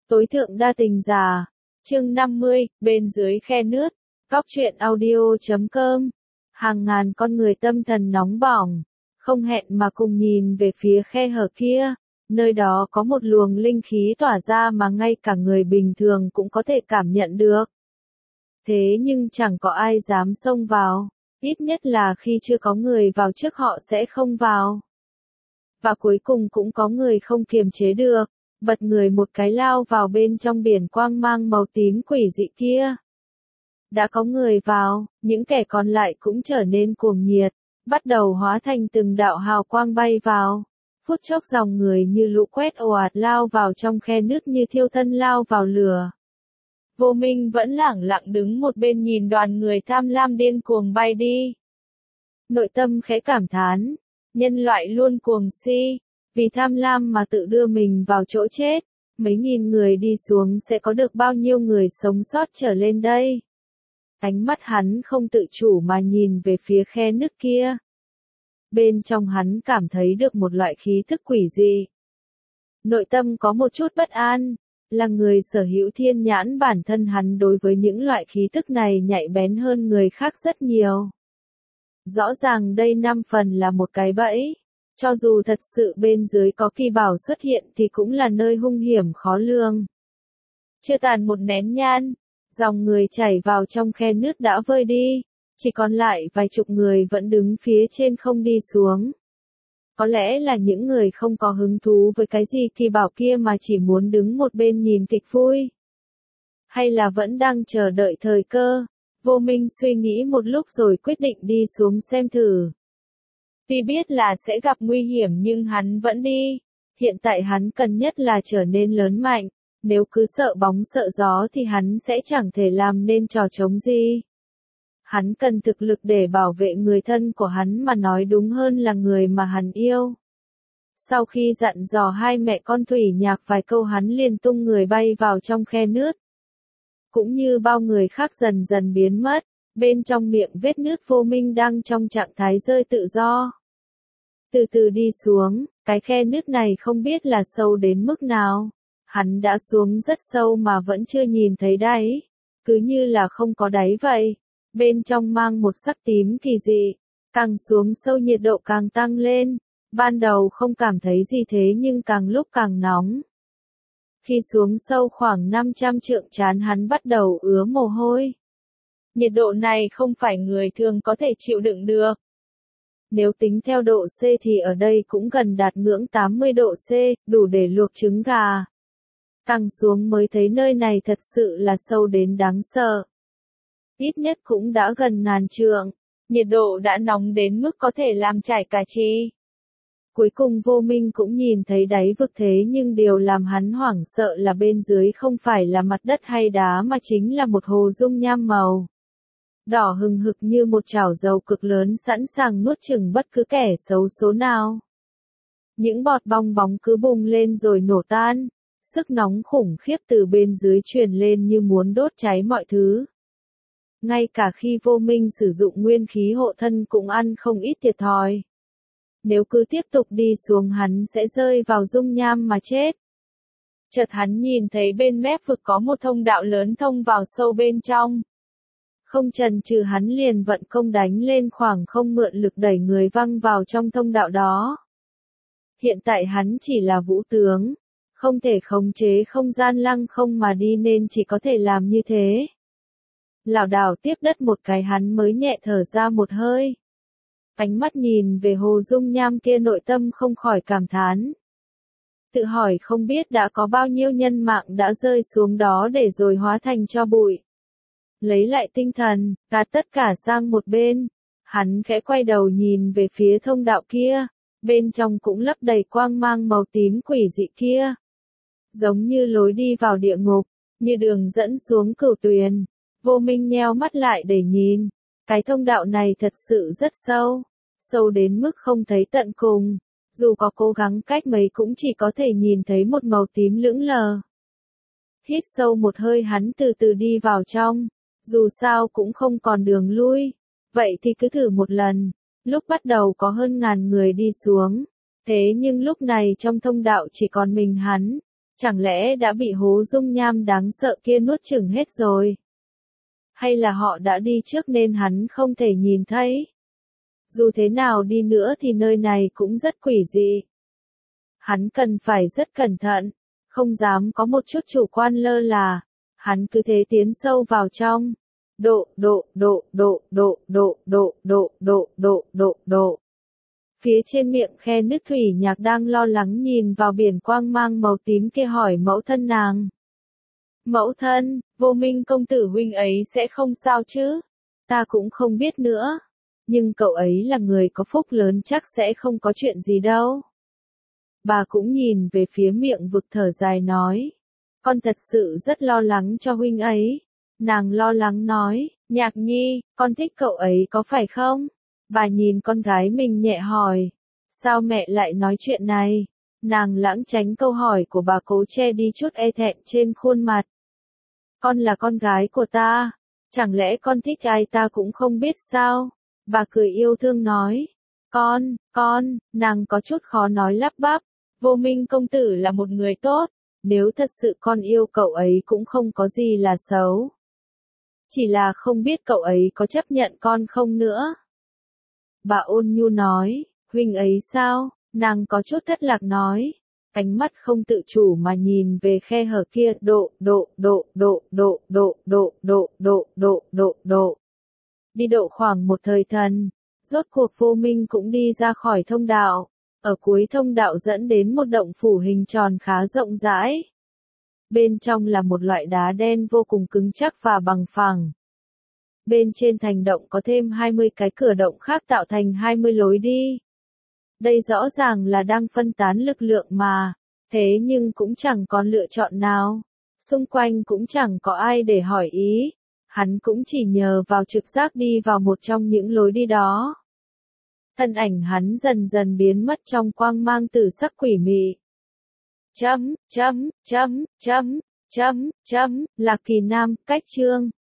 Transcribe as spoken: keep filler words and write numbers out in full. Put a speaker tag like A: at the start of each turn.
A: Tối thượng đa tình giả. Chương năm mươi, bên dưới khe nước. Góc truyện audio chấm com. Hàng ngàn con người tâm thần nóng bỏng, không hẹn mà cùng nhìn về phía khe hở kia. Nơi đó có một luồng linh khí tỏa ra mà ngay cả người bình thường cũng có thể cảm nhận được. Thế nhưng chẳng có ai dám xông vào, ít nhất là khi chưa có người vào trước họ sẽ không vào. Và cuối cùng cũng có người không kiềm chế được, bật người một cái lao vào bên trong biển quang mang màu tím quỷ dị kia. Đã có người vào, những kẻ còn lại cũng trở nên cuồng nhiệt, bắt đầu hóa thành từng đạo hào quang bay vào. Phút chốc dòng người như lũ quét ồ ạt lao vào trong khe nước như thiêu thân lao vào lửa. Vô Minh vẫn lẳng lặng đứng một bên nhìn đoàn người tham lam điên cuồng bay đi. Nội tâm khẽ cảm thán, nhân loại luôn cuồng si, vì tham lam mà tự đưa mình vào chỗ chết. Mấy nghìn người đi xuống sẽ có được bao nhiêu người sống sót trở lên đây? Ánh mắt hắn không tự chủ mà nhìn về phía khe nước kia. Bên trong hắn cảm thấy được một loại khí thức quỷ dị. Nội tâm có một chút bất an, là người sở hữu thiên nhãn bản thân hắn đối với những loại khí thức này nhạy bén hơn người khác rất nhiều. Rõ ràng đây năm phần là một cái bẫy, cho dù thật sự bên dưới có kỳ bảo xuất hiện thì cũng là nơi hung hiểm khó lường. Chưa tàn một nén nhang, dòng người chảy vào trong khe nước đã vơi đi, chỉ còn lại vài chục người vẫn đứng phía trên không đi xuống. Có lẽ là những người không có hứng thú với cái gì kỳ bảo kia mà chỉ muốn đứng một bên nhìn kịch vui. Hay là vẫn đang chờ đợi thời cơ. Vô Minh suy nghĩ một lúc rồi quyết định đi xuống xem thử. Tuy biết là sẽ gặp nguy hiểm nhưng hắn vẫn đi. Hiện tại hắn cần nhất là trở nên lớn mạnh. Nếu cứ sợ bóng sợ gió thì hắn sẽ chẳng thể làm nên trò trống gì. Hắn cần thực lực để bảo vệ người thân của hắn mà nói đúng hơn là người mà hắn yêu. Sau khi dặn dò hai mẹ con Thủy Nhạc vài câu hắn liền tung người bay vào trong khe nước. Cũng như bao người khác dần dần biến mất, bên trong miệng vết nứt Vô Minh đang trong trạng thái rơi tự do. Từ từ đi xuống, cái khe nước này không biết là sâu đến mức nào. Hắn đã xuống rất sâu mà vẫn chưa nhìn thấy đáy, cứ như là không có đáy vậy. Bên trong mang một sắc tím kỳ dị, càng xuống sâu nhiệt độ càng tăng lên. Ban đầu không cảm thấy gì thế nhưng càng lúc càng nóng. Khi xuống sâu khoảng năm trăm trượng trán hắn bắt đầu ứa mồ hôi. Nhiệt độ này không phải người thường có thể chịu đựng được. Nếu tính theo độ C thì ở đây cũng gần đạt ngưỡng tám mươi độ C, đủ để luộc trứng gà. Càng xuống mới thấy nơi này thật sự là sâu đến đáng sợ. Ít nhất cũng đã gần ngàn trượng, nhiệt độ đã nóng đến mức có thể làm chảy cả chi. Cuối cùng Vô Minh cũng nhìn thấy đáy vực thế nhưng điều làm hắn hoảng sợ là bên dưới không phải là mặt đất hay đá mà chính là một hồ dung nham màu đỏ hừng hực như một chảo dầu cực lớn sẵn sàng nuốt chửng bất cứ kẻ xấu số nào. Những bọt bong bóng cứ bùng lên rồi nổ tan, sức nóng khủng khiếp từ bên dưới truyền lên như muốn đốt cháy mọi thứ. Ngay cả khi Vô Minh sử dụng nguyên khí hộ thân cũng ăn không ít thiệt thòi. Nếu cứ tiếp tục đi xuống hắn sẽ rơi vào dung nham mà chết. Chợt hắn nhìn thấy bên mép vực có một thông đạo lớn thông vào sâu bên trong. Không chần chừ hắn liền vận công đánh lên khoảng không mượn lực đẩy người văng vào trong thông đạo đó. Hiện tại hắn chỉ là vũ tướng, không thể khống chế không gian lăng không mà đi nên chỉ có thể làm như thế. Lảo đảo tiếp đất một cái hắn mới nhẹ thở ra một hơi. Ánh mắt nhìn về hồ dung nham kia nội tâm không khỏi cảm thán. Tự hỏi không biết đã có bao nhiêu nhân mạng đã rơi xuống đó để rồi hóa thành tro bụi. Lấy lại tinh thần, gạt tất cả sang một bên. Hắn khẽ quay đầu nhìn về phía thông đạo kia. Bên trong cũng lấp đầy quang mang màu tím quỷ dị kia. Giống như lối đi vào địa ngục, như đường dẫn xuống cửu tuyền. Vô Minh nheo mắt lại để nhìn. Cái thông đạo này thật sự rất sâu. Sâu đến mức không thấy tận cùng. Dù có cố gắng cách mấy cũng chỉ có thể nhìn thấy một màu tím lững lờ. Hít sâu một hơi hắn từ từ đi vào trong. Dù sao cũng không còn đường lui. Vậy thì cứ thử một lần. Lúc bắt đầu có hơn ngàn người đi xuống. Thế nhưng lúc này trong thông đạo chỉ còn mình hắn. Chẳng lẽ đã bị hố dung nham đáng sợ kia nuốt chửng hết rồi? Hay là họ đã đi trước nên hắn không thể nhìn thấy? Dù thế nào đi nữa thì nơi này cũng rất quỷ dị. Hắn cần phải rất cẩn thận, không dám có một chút chủ quan lơ là. Hắn cứ thế tiến sâu vào trong. Độ, độ, độ, độ, độ, độ, độ, độ, độ, độ, độ, độ. Phía trên miệng khe nứt Thủy Nhạc đang lo lắng nhìn vào biển quang mang màu tím kia hỏi mẫu thân nàng. Mẫu thân, Vô Minh công tử huynh ấy sẽ không sao chứ? Ta cũng không biết nữa. Nhưng cậu ấy là người có phúc lớn chắc sẽ không có chuyện gì đâu. Bà cũng nhìn về phía miệng vực thở dài nói. Con thật sự rất lo lắng cho huynh ấy. Nàng lo lắng nói, Nhạc Nhi, con thích cậu ấy có phải không? Bà nhìn con gái mình nhẹ hỏi. Sao mẹ lại nói chuyện này? Nàng lãng tránh câu hỏi của bà cố che đi chút e thẹn trên khuôn mặt. Con là con gái của ta. Chẳng lẽ con thích ai ta cũng không biết sao? Bà cười yêu thương nói. Con, con, nàng có chút khó nói lắp bắp. Vô Minh công tử là một người tốt. Nếu thật sự con yêu cậu ấy cũng không có gì là xấu. Chỉ là không biết cậu ấy có chấp nhận con không nữa. Bà ôn nhu nói, huynh ấy sao? Nàng có chút thất lạc nói. Ánh mắt không tự chủ mà nhìn về khe hở kia, độ, độ, độ, độ, độ, độ, độ, độ, độ, độ, độ, độ. Đi độ khoảng một thời thần, rốt cuộc Vô Minh cũng đi ra khỏi thông đạo. Ở cuối thông đạo dẫn đến một động phủ hình tròn khá rộng rãi. Bên trong là một loại đá đen vô cùng cứng chắc và bằng phẳng. Bên trên thành động có thêm hai mươi cái cửa động khác tạo thành hai mươi lối đi. Đây rõ ràng là đang phân tán lực lượng mà, thế nhưng cũng chẳng còn lựa chọn nào. Xung quanh cũng chẳng có ai để hỏi ý, hắn cũng chỉ nhờ vào trực giác đi vào một trong những lối đi đó. Thân ảnh hắn dần dần biến mất trong quang mang tử sắc quỷ mị. Chấm, chấm, chấm, chấm, chấm, chấm, Lạc Kỳ Nam, cách chương.